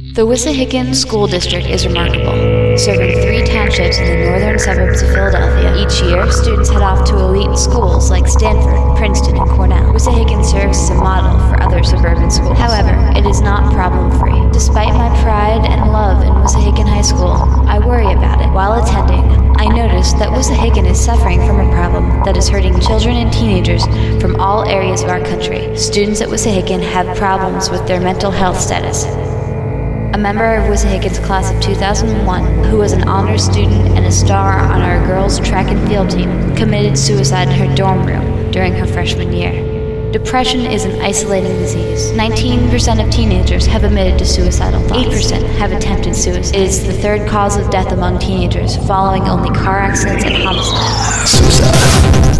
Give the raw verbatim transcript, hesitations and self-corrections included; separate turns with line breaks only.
The Wissahickon School District is remarkable, serving three townships in the northern suburbs of Philadelphia. Each year, students head off to elite schools like Stanford, Princeton, and Cornell. Wissahickon serves as a model for other suburban schools. However, it is not problem-free. Despite my pride and love in Wissahickon High School, I worry about it. While attending, I noticed that Wissahickon is suffering from a problem that is hurting children and teenagers from all areas of our country. Students at Wissahickon have problems with their mental health status. A member of Wissahickon's class of two thousand one, who was an honors student and a star on our girls' track and field team, committed suicide in her dorm room during her freshman year. Depression is an isolating disease. nineteen percent of teenagers have admitted to suicidal thoughts. eight percent have attempted suicide. It is the third cause of death among teenagers, following only car accidents and homicide.
Suicide.